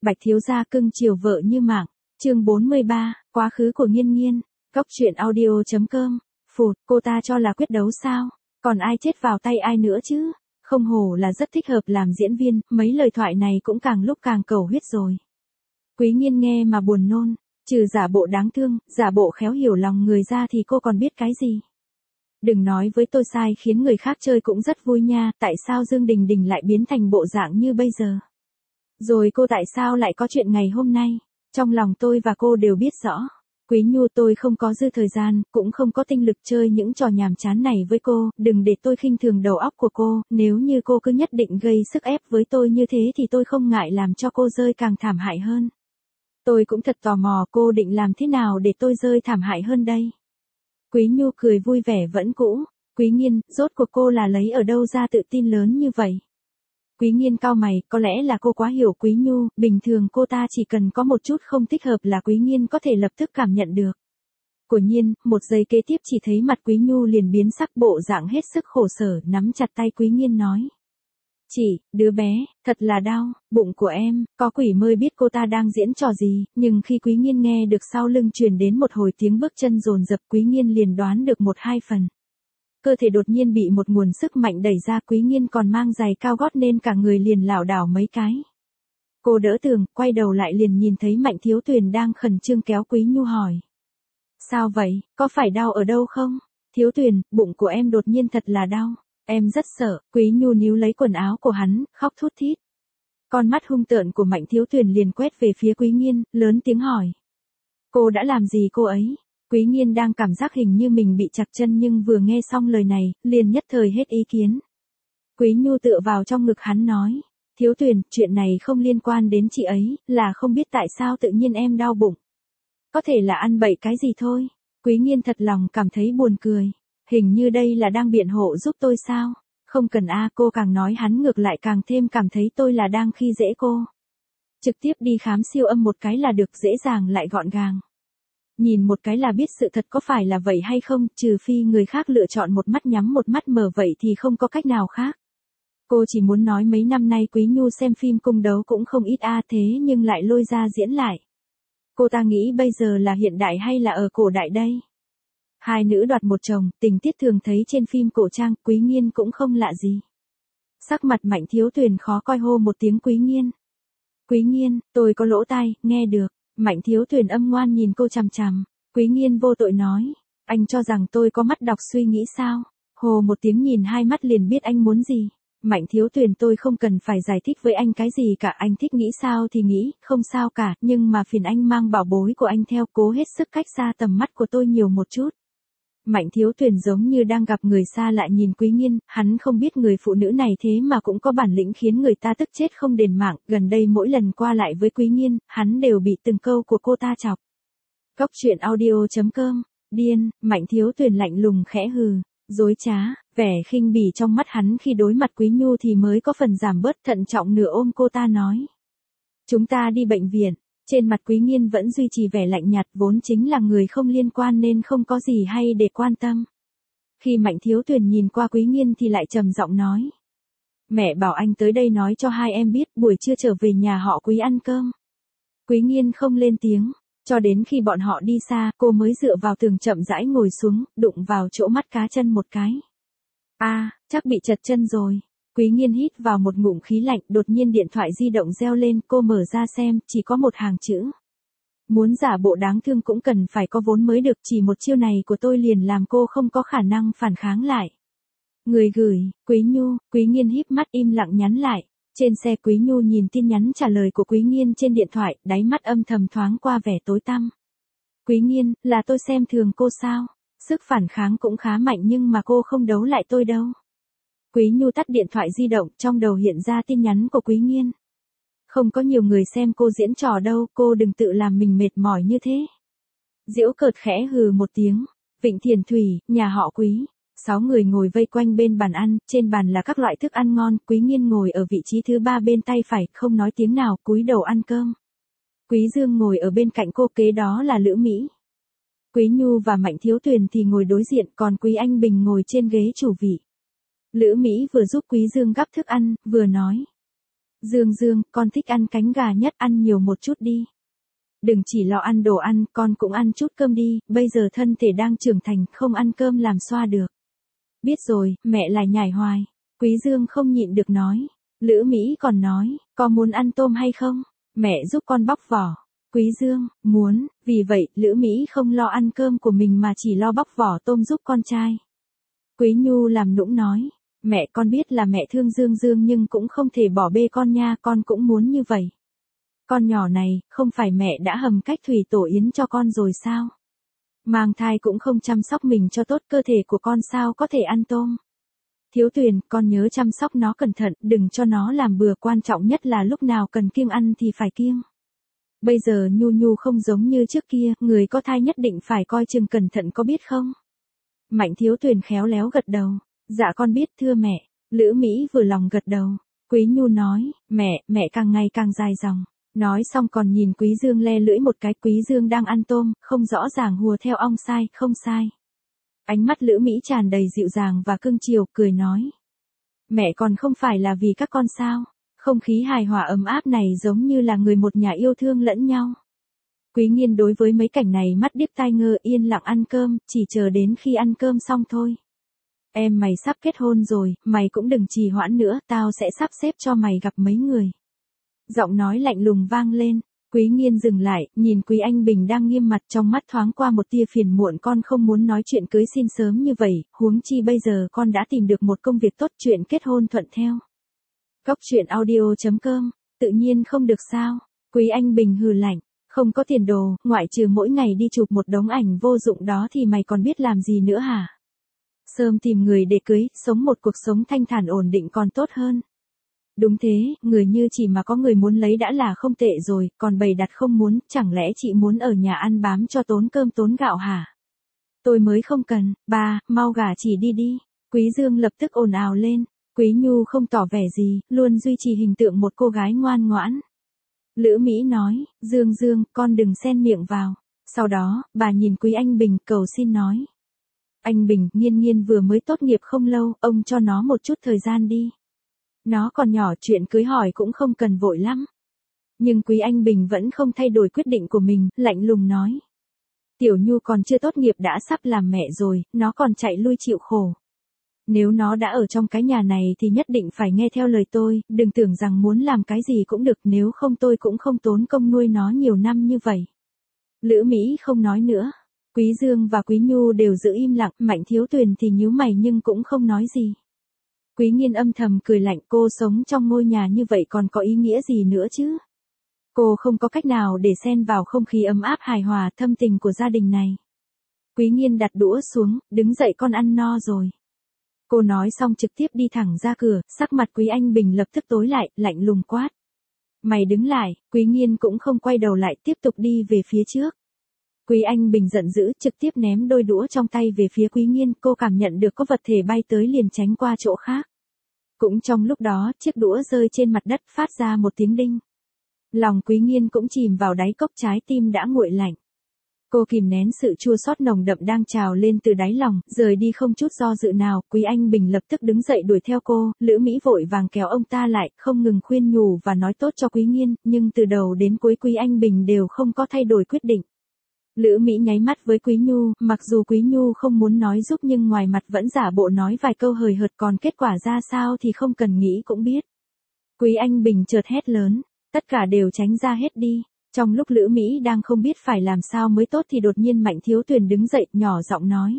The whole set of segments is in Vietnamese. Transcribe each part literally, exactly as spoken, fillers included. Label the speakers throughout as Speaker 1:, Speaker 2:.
Speaker 1: Bạch thiếu gia cưng chiều vợ như mạng. Chương bốn mươi ba, quá khứ của Nghiên Nghiên. Góc truyện audio chấm com. Phụt, cô ta cho là quyết đấu sao? Còn ai chết vào tay ai nữa chứ? Không hổ là rất thích hợp làm diễn viên, mấy lời thoại này cũng càng lúc càng cầu huyết rồi. Quý Nghiên nghe mà buồn nôn, trừ giả bộ đáng thương, giả bộ khéo hiểu lòng người ra thì cô còn biết cái gì? Đừng nói với tôi sai khiến người khác chơi cũng rất vui nha, tại sao Dương Đình Đình lại biến thành bộ dạng như bây giờ? Rồi cô tại sao lại có chuyện ngày hôm nay? Trong lòng tôi và cô đều biết rõ. Quý Nhu, tôi không có dư thời gian, cũng không có tinh lực chơi những trò nhàm chán này với cô, đừng để tôi khinh thường đầu óc của cô, nếu như cô cứ nhất định gây sức ép với tôi như thế thì tôi không ngại làm cho cô rơi càng thảm hại hơn. Tôi cũng thật tò mò cô định làm thế nào để tôi rơi thảm hại hơn đây. Quý Nhu cười vui vẻ vẫn cũ. Quý Nghiên, rốt cuộc cô là lấy ở đâu ra tự tin lớn như vậy? Quý Nghiên cau mày, có lẽ là cô quá hiểu Quý Nhu, bình thường cô ta chỉ cần có một chút không thích hợp là Quý Nghiên có thể lập tức cảm nhận được. Quả nhiên, một giây kế tiếp chỉ thấy mặt Quý Nhu liền biến sắc, bộ dạng hết sức khổ sở, nắm chặt tay Quý Nghiên nói. Chị, đứa bé, thật là đau, bụng của em, có quỷ mới biết cô ta đang diễn trò gì, nhưng khi Quý Nghiên nghe được sau lưng truyền đến một hồi tiếng bước chân dồn dập, Quý Nghiên liền đoán được một hai phần. Cơ thể đột nhiên bị một nguồn sức mạnh đẩy ra, Quý Nghiên còn mang giày cao gót nên cả người liền lảo đảo mấy cái. Cô đỡ tường, quay đầu lại liền nhìn thấy Mạnh Thiếu Tuyền đang khẩn trương kéo Quý Nhu hỏi. Sao vậy, có phải đau ở đâu không? Thiếu Tuyền, bụng của em đột nhiên thật là đau. Em rất sợ. Quý Nhu níu lấy quần áo của hắn, khóc thút thít. Con mắt hung tợn của Mạnh Thiếu Tuyền liền quét về phía Quý Nghiên, lớn tiếng hỏi. Cô đã làm gì cô ấy? Quý Nghiên đang cảm giác hình như mình bị chặt chân nhưng vừa nghe xong lời này, liền nhất thời hết ý kiến. Quý Nhu tựa vào trong ngực hắn nói. Thiếu Tuyền, chuyện này không liên quan đến chị ấy, là không biết tại sao tự nhiên em đau bụng. Có thể là ăn bậy cái gì thôi. Quý Nghiên thật lòng cảm thấy buồn cười. Hình như đây là đang biện hộ giúp tôi sao? Không cần a, cô càng nói hắn ngược lại càng thêm cảm thấy tôi là đang khi dễ cô. Trực tiếp đi khám siêu âm một cái là được, dễ dàng lại gọn gàng. Nhìn một cái là biết sự thật có phải là vậy hay không, trừ phi người khác lựa chọn một mắt nhắm một mắt mở, vậy thì không có cách nào khác. Cô chỉ muốn nói mấy năm nay Quý Nhu xem phim cung đấu cũng không ít a, thế nhưng lại lôi ra diễn lại. Cô ta nghĩ bây giờ là hiện đại hay là ở cổ đại đây? Hai nữ đoạt một chồng, tình tiết thường thấy trên phim cổ trang, Quý Nghiên cũng không lạ gì. Sắc mặt Mạnh Thiếu Tuyền khó coi, hô một tiếng Quý Nghiên. Quý Nghiên, tôi có lỗ tai, nghe được. Mạnh Thiếu Tuyền âm ngoan nhìn cô chằm chằm. Quý Nghiên vô tội nói. Anh cho rằng tôi có mắt đọc suy nghĩ sao? Hồ một tiếng nhìn hai mắt liền biết anh muốn gì. Mạnh Thiếu Tuyền, tôi không cần phải giải thích với anh cái gì cả, anh thích nghĩ sao thì nghĩ, không sao cả, nhưng mà phiền anh mang bảo bối của anh theo, cố hết sức cách xa tầm mắt của tôi nhiều một chút. Mạnh Thiếu Tuyền giống như đang gặp người xa lạ nhìn Quý Nghiên, hắn không biết người phụ nữ này thế mà cũng có bản lĩnh khiến người ta tức chết không đền mạng, gần đây mỗi lần qua lại với Quý Nghiên, hắn đều bị từng câu của cô ta chọc. Góc truyện audio chấm com, điên, Mạnh Thiếu Tuyền lạnh lùng khẽ hừ, dối trá, vẻ khinh bỉ trong mắt hắn khi đối mặt Quý Nhu thì mới có phần giảm bớt, thận trọng nửa ôm cô ta nói. Chúng ta đi bệnh viện. Trên mặt Quý Nghiên vẫn duy trì vẻ lạnh nhạt, vốn chính là người không liên quan nên không có gì hay để quan tâm. Khi Mạnh Thiếu Tuyền nhìn qua Quý Nghiên thì lại trầm giọng nói. Mẹ bảo anh tới đây nói cho hai em biết, buổi trưa trở về nhà họ Quý ăn cơm. Quý Nghiên không lên tiếng, cho đến khi bọn họ đi xa, cô mới dựa vào tường chậm rãi ngồi xuống, đụng vào chỗ mắt cá chân một cái. A, à, chắc bị chật chân rồi. Quý Nghiên hít vào một ngụm khí lạnh, đột nhiên điện thoại di động reo lên, cô mở ra xem, chỉ có một hàng chữ. Muốn giả bộ đáng thương cũng cần phải có vốn mới được, chỉ một chiêu này của tôi liền làm cô không có khả năng phản kháng lại. Người gửi, Quý Nhu. Quý Nghiên híp mắt im lặng nhắn lại. Trên xe Quý Nhu nhìn tin nhắn trả lời của Quý Nghiên trên điện thoại, đáy mắt âm thầm thoáng qua vẻ tối tăm. Quý Nghiên, là tôi xem thường cô sao? Sức phản kháng cũng khá mạnh nhưng mà cô không đấu lại tôi đâu. Quý Nhu tắt điện thoại di động, trong đầu hiện ra tin nhắn của Quý Nghiên. Không có nhiều người xem cô diễn trò đâu, cô đừng tự làm mình mệt mỏi như thế. Giễu cợt khẽ hừ một tiếng. Vịnh Thiền Thủy, nhà họ Quý. Sáu người ngồi vây quanh bên bàn ăn, trên bàn là các loại thức ăn ngon, Quý Nghiên ngồi ở vị trí thứ ba bên tay phải, không nói tiếng nào, cúi đầu ăn cơm. Quý Dương ngồi ở bên cạnh cô, kế đó là Lữ Mỹ. Quý Nhu và Mạnh Thiếu Tuyền thì ngồi đối diện, còn Quý Anh Bình ngồi trên ghế chủ vị. Lữ Mỹ vừa giúp Quý Dương gắp thức ăn, vừa nói. Dương Dương, con thích ăn cánh gà nhất, ăn nhiều một chút đi. Đừng chỉ lo ăn đồ ăn, con cũng ăn chút cơm đi, bây giờ thân thể đang trưởng thành, không ăn cơm làm xoa được. Biết rồi, mẹ lại nhảy hoài. Quý Dương không nhịn được nói. Lữ Mỹ còn nói, có muốn ăn tôm hay không? Mẹ giúp con bóc vỏ. Quý Dương, muốn, vì vậy, Lữ Mỹ không lo ăn cơm của mình mà chỉ lo bóc vỏ tôm giúp con trai. Quý Nhu làm nũng nói, mẹ con biết là mẹ thương Dương Dương nhưng cũng không thể bỏ bê con nha, con cũng muốn như vậy. Con nhỏ này, không phải mẹ đã hầm cách thủy tổ yến cho con rồi sao? Mang thai cũng không chăm sóc mình cho tốt, cơ thể của con sao có thể ăn tôm. Thiếu Tuyền, con nhớ chăm sóc nó cẩn thận, đừng cho nó làm bừa, quan trọng nhất là lúc nào cần kiêng ăn thì phải kiêng. Bây giờ Nhu Nhu không giống như trước kia, người có thai nhất định phải coi chừng cẩn thận có biết không? Mạnh Thiếu Tuyền khéo léo gật đầu. Dạ con biết thưa mẹ. Lữ Mỹ vừa lòng gật đầu. Quý Nhu nói, mẹ, mẹ càng ngày càng dài dòng. Nói xong còn nhìn Quý Dương le lưỡi một cái. Quý Dương đang ăn tôm, không rõ ràng hùa theo ong sai, không sai. Ánh mắt Lữ Mỹ tràn đầy dịu dàng và cưng chiều, cười nói. Mẹ còn không phải là vì các con sao? Không khí hài hòa ấm áp này giống như là người một nhà yêu thương lẫn nhau. Quý Nghiên đối với mấy cảnh này mắt điếc tai ngơ, yên lặng ăn cơm, chỉ chờ đến khi ăn cơm xong thôi. Em mày sắp kết hôn rồi, mày cũng đừng trì hoãn nữa, tao sẽ sắp xếp cho mày gặp mấy người. Giọng nói lạnh lùng vang lên. Quý Nghiên dừng lại, nhìn Quý Anh Bình đang nghiêm mặt, trong mắt thoáng qua một tia phiền muộn. Con không muốn nói chuyện cưới xin sớm như vậy, huống chi bây giờ con đã tìm được một công việc tốt, chuyện kết hôn thuận theo. Cóc truyện audio chấm com, tự nhiên không được sao? Quý Anh Bình hừ lạnh, không có tiền đồ, ngoại trừ mỗi ngày đi chụp một đống ảnh vô dụng đó thì mày còn biết làm gì nữa hả? Sớm tìm người để cưới, sống một cuộc sống thanh thản ổn định còn tốt hơn. Đúng thế, người như chị mà có người muốn lấy đã là không tệ rồi, còn bày đặt không muốn, chẳng lẽ chị muốn ở nhà ăn bám cho tốn cơm tốn gạo hả? Tôi mới không cần, ba, mau gả chị đi đi. Quý Dương lập tức ồn ào lên. Quý Nhu không tỏ vẻ gì, luôn duy trì hình tượng một cô gái ngoan ngoãn. Lữ Mỹ nói, Dương Dương, con đừng xen miệng vào. Sau đó, bà nhìn Quý Anh Bình, cầu xin nói. Anh Bình, Nghiên Nghiên vừa mới tốt nghiệp không lâu, ông cho nó một chút thời gian đi. Nó còn nhỏ, chuyện cưới hỏi cũng không cần vội lắm. Nhưng Quý Anh Bình vẫn không thay đổi quyết định của mình, lạnh lùng nói. Tiểu Nhu còn chưa tốt nghiệp đã sắp làm mẹ rồi, nó còn chạy lui chịu khổ. Nếu nó đã ở trong cái nhà này thì nhất định phải nghe theo lời tôi, đừng tưởng rằng muốn làm cái gì cũng được, nếu không tôi cũng không tốn công nuôi nó nhiều năm như vậy. Lữ Mỹ không nói nữa. Quý Dương và Quý Nhu đều giữ im lặng, Mạnh Thiếu Tuyền thì nhíu mày nhưng cũng không nói gì. Quý Nghiên âm thầm cười lạnh, cô sống trong ngôi nhà như vậy còn có ý nghĩa gì nữa chứ? Cô không có cách nào để xen vào không khí ấm áp hài hòa thâm tình của gia đình này. Quý Nghiên đặt đũa xuống, đứng dậy, con ăn no rồi. Cô nói xong trực tiếp đi thẳng ra cửa, sắc mặt Quý Anh Bình lập tức tối lại, lạnh lùng quát. Mày đứng lại. Quý Nghiên cũng không quay đầu lại, tiếp tục đi về phía trước. Quý Anh Bình giận dữ, trực tiếp ném đôi đũa trong tay về phía Quý Nghiên, cô cảm nhận được có vật thể bay tới liền tránh qua chỗ khác. Cũng trong lúc đó, chiếc đũa rơi trên mặt đất phát ra một tiếng đinh. Lòng Quý Nghiên cũng chìm vào đáy cốc, trái tim đã nguội lạnh. Cô kìm nén sự chua xót nồng đậm đang trào lên từ đáy lòng, rời đi không chút do dự nào. Quý Anh Bình lập tức đứng dậy đuổi theo cô, Lữ Mỹ vội vàng kéo ông ta lại, không ngừng khuyên nhủ và nói tốt cho Quý Nghiên, nhưng từ đầu đến cuối Quý Anh Bình đều không có thay đổi quyết định. Lữ Mỹ nháy mắt với Quý Nhu, mặc dù Quý Nhu không muốn nói giúp nhưng ngoài mặt vẫn giả bộ nói vài câu hời hợt, còn kết quả ra sao thì không cần nghĩ cũng biết. Quý Anh Bình chợt hét lớn, tất cả đều tránh ra hết đi. Trong lúc Lữ Mỹ đang không biết phải làm sao mới tốt thì đột nhiên Mạnh Thiếu Tuyền đứng dậy, nhỏ giọng nói.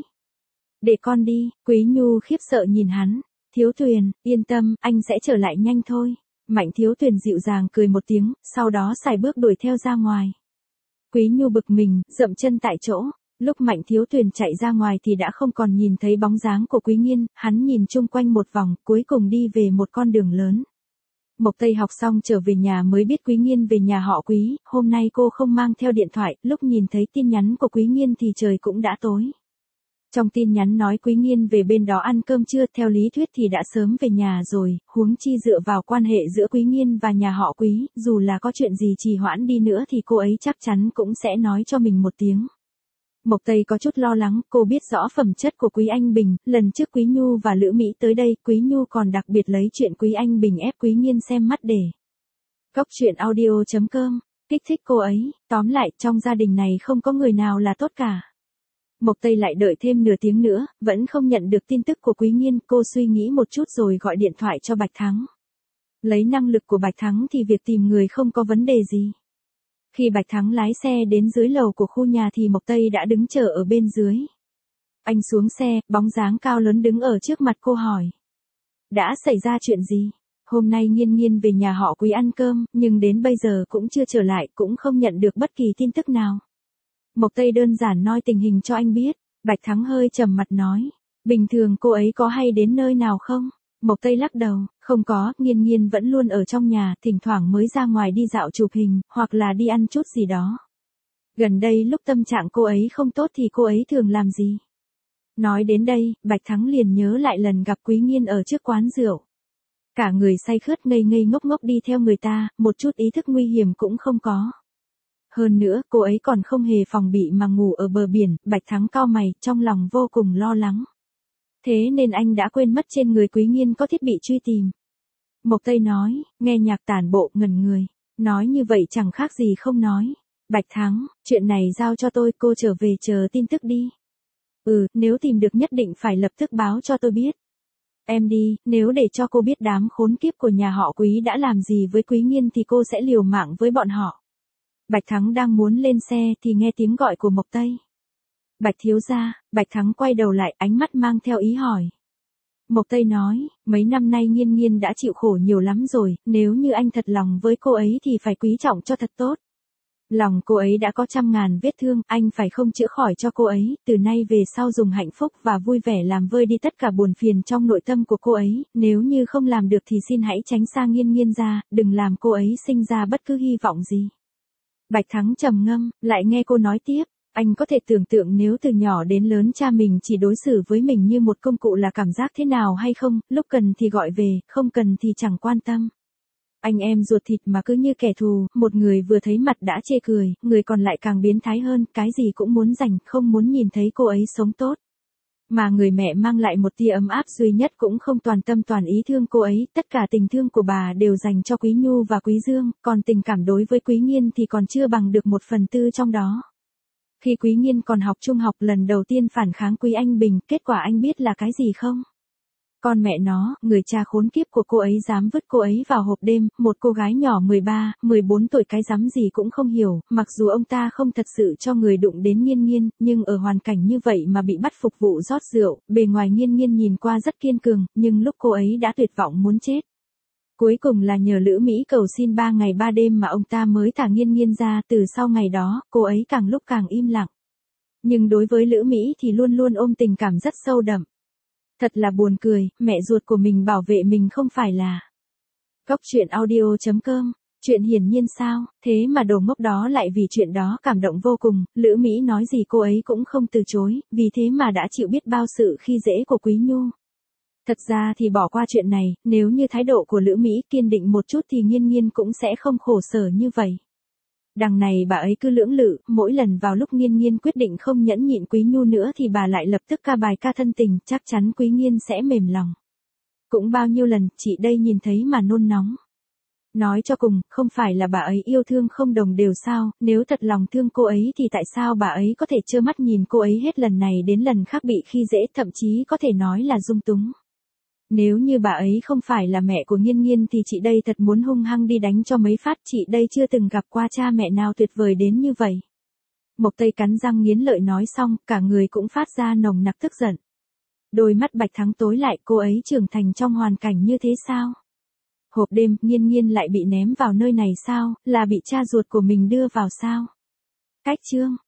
Speaker 1: Để con đi. Quý Nhu khiếp sợ nhìn hắn. Thiếu Tuyền, yên tâm, anh sẽ trở lại nhanh thôi. Mạnh Thiếu Tuyền dịu dàng cười một tiếng, sau đó sải bước đuổi theo ra ngoài. Quý Nhu bực mình, dậm chân tại chỗ. Lúc Mạnh Thiếu Tuyền chạy ra ngoài thì đã không còn nhìn thấy bóng dáng của Quý Nghiên, hắn nhìn chung quanh một vòng, cuối cùng đi về một con đường lớn. Mộc Tây học xong trở về nhà mới biết Quý Nghiên về nhà họ Quý, hôm nay cô không mang theo điện thoại, lúc nhìn thấy tin nhắn của Quý Nghiên thì trời cũng đã tối. Trong tin nhắn nói Quý Nghiên về bên đó ăn cơm trưa, theo lý thuyết thì đã sớm về nhà rồi, huống chi dựa vào quan hệ giữa Quý Nghiên và nhà họ Quý, dù là có chuyện gì trì hoãn đi nữa thì cô ấy chắc chắn cũng sẽ nói cho mình một tiếng. Mộc Tây có chút lo lắng, cô biết rõ phẩm chất của Quý Anh Bình, lần trước Quý Nhu và Lữ Mỹ tới đây, Quý Nhu còn đặc biệt lấy chuyện Quý Anh Bình ép Quý Nghiên xem mắt để Cốc truyện audio chấm com, kích thích cô ấy, tóm lại, trong gia đình này không có người nào là tốt cả. Mộc Tây lại đợi thêm nửa tiếng nữa, vẫn không nhận được tin tức của Quý Nhiên, cô suy nghĩ một chút rồi gọi điện thoại cho Bạch Thắng. Lấy năng lực của Bạch Thắng thì việc tìm người không có vấn đề gì. Khi Bạch Thắng lái xe đến dưới lầu của khu nhà thì Mộc Tây đã đứng chờ ở bên dưới. Anh xuống xe, bóng dáng cao lớn đứng ở trước mặt cô hỏi. Đã xảy ra chuyện gì? Hôm nay Nhiên Nhiên về nhà họ Quý ăn cơm, nhưng đến bây giờ cũng chưa trở lại, cũng không nhận được bất kỳ tin tức nào. Mộc Tây đơn giản nói tình hình cho anh biết. Bạch Thắng hơi trầm mặt nói. Bình thường cô ấy có hay đến nơi nào không? Mộc Tây lắc đầu, không có, Nhiên Nhiên vẫn luôn ở trong nhà, thỉnh thoảng mới ra ngoài đi dạo chụp hình, hoặc là đi ăn chút gì đó. Gần đây lúc tâm trạng cô ấy không tốt thì cô ấy thường làm gì? Nói đến đây, Bạch Thắng liền nhớ lại lần gặp Quý Nhiên ở trước quán rượu. Cả người say khướt ngây ngây ngốc ngốc đi theo người ta, một chút ý thức nguy hiểm cũng không có. Hơn nữa, cô ấy còn không hề phòng bị mà ngủ ở bờ biển, Bạch Thắng cau mày, trong lòng vô cùng lo lắng. Thế nên anh đã quên mất trên người Quý Nhiên có thiết bị truy tìm. Mộc Tây nói, nghe nhạc tản bộ ngẩn người. Nói như vậy chẳng khác gì không nói. Bạch Thắng, chuyện này giao cho tôi, cô trở về chờ tin tức đi. Ừ, nếu tìm được nhất định phải lập tức báo cho tôi biết. Em đi, nếu để cho cô biết đám khốn kiếp của nhà họ Quý đã làm gì với Quý Nhiên thì cô sẽ liều mạng với bọn họ. Bạch Thắng đang muốn lên xe thì nghe tiếng gọi của Mộc Tây. Bạch thiếu gia, Bạch Thắng quay đầu lại, ánh mắt mang theo ý hỏi. Mộc Tây nói, mấy năm nay Nhiên Nhiên đã chịu khổ nhiều lắm rồi, nếu như anh thật lòng với cô ấy thì phải quý trọng cho thật tốt. Lòng cô ấy đã có trăm ngàn vết thương, anh phải không chữa khỏi cho cô ấy, từ nay về sau dùng hạnh phúc và vui vẻ làm vơi đi tất cả buồn phiền trong nội tâm của cô ấy, nếu như không làm được thì xin hãy tránh xa Nhiên Nhiên ra, đừng làm cô ấy sinh ra bất cứ hy vọng gì. Bạch Thắng trầm ngâm, lại nghe cô nói tiếp. Anh có thể tưởng tượng nếu từ nhỏ đến lớn cha mình chỉ đối xử với mình như một công cụ là cảm giác thế nào hay không, lúc cần thì gọi về, không cần thì chẳng quan tâm. Anh em ruột thịt mà cứ như kẻ thù, một người vừa thấy mặt đã chê cười, người còn lại càng biến thái hơn, cái gì cũng muốn giành, không muốn nhìn thấy cô ấy sống tốt. Mà người mẹ mang lại một tia ấm áp duy nhất cũng không toàn tâm toàn ý thương cô ấy, tất cả tình thương của bà đều dành cho Quý Nhu và Quý Dương, còn tình cảm đối với Quý Nhiên thì còn chưa bằng được một phần tư trong đó. Khi Quý Nhiên còn học trung học lần đầu tiên phản kháng Quý Anh Bình, kết quả anh biết là cái gì không? Con mẹ nó, người cha khốn kiếp của cô ấy dám vứt cô ấy vào hộp đêm, một cô gái nhỏ mười ba, mười bốn tuổi cái dám gì cũng không hiểu, mặc dù ông ta không thật sự cho người đụng đến Nhiên Nhiên, nhưng ở hoàn cảnh như vậy mà bị bắt phục vụ rót rượu, bề ngoài Nhiên Nhiên nhìn qua rất kiên cường, nhưng lúc cô ấy đã tuyệt vọng muốn chết. Cuối cùng là nhờ Lữ Mỹ cầu xin ba ngày ba đêm mà ông ta mới thả Nhiên Nhiên ra, từ sau ngày đó, cô ấy càng lúc càng im lặng. Nhưng đối với Lữ Mỹ thì luôn luôn ôm tình cảm rất sâu đậm. Thật là buồn cười, mẹ ruột của mình bảo vệ mình không phải là. Cốc truyện audio chấm com, chuyện hiển nhiên sao, thế mà đồ ngốc đó lại vì chuyện đó cảm động vô cùng, Lữ Mỹ nói gì cô ấy cũng không từ chối, vì thế mà đã chịu biết bao sự khi dễ của Quý Nhu. Thật ra thì bỏ qua chuyện này, nếu như thái độ của Lữ Mỹ kiên định một chút thì Nhiên Nhiên cũng sẽ không khổ sở như vậy. Đằng này bà ấy cứ lưỡng lự, mỗi lần vào lúc Nhiên Nhiên quyết định không nhẫn nhịn Quý Nhu nữa thì bà lại lập tức ca bài ca thân tình, chắc chắn Quý Nhiên sẽ mềm lòng. Cũng bao nhiêu lần, chị đây nhìn thấy mà nôn nóng. Nói cho cùng, không phải là bà ấy yêu thương không đồng đều sao, nếu thật lòng thương cô ấy thì tại sao bà ấy có thể trơ mắt nhìn cô ấy hết lần này đến lần khác bị khi dễ, thậm chí có thể nói là dung túng. Nếu như bà ấy không phải là mẹ của Nhiên Nhiên thì chị đây thật muốn hung hăng đi đánh cho mấy phát, chị đây chưa từng gặp qua cha mẹ nào tuyệt vời đến như vậy. Mộc Tây cắn răng nghiến lợi nói xong, cả người cũng phát ra nồng nặc tức giận. Đôi mắt Bạch Thắng tối lại, cô ấy trưởng thành trong hoàn cảnh như thế sao? Hộp đêm, Nhiên Nhiên lại bị ném vào nơi này sao, là bị cha ruột của mình đưa vào sao? Cách chương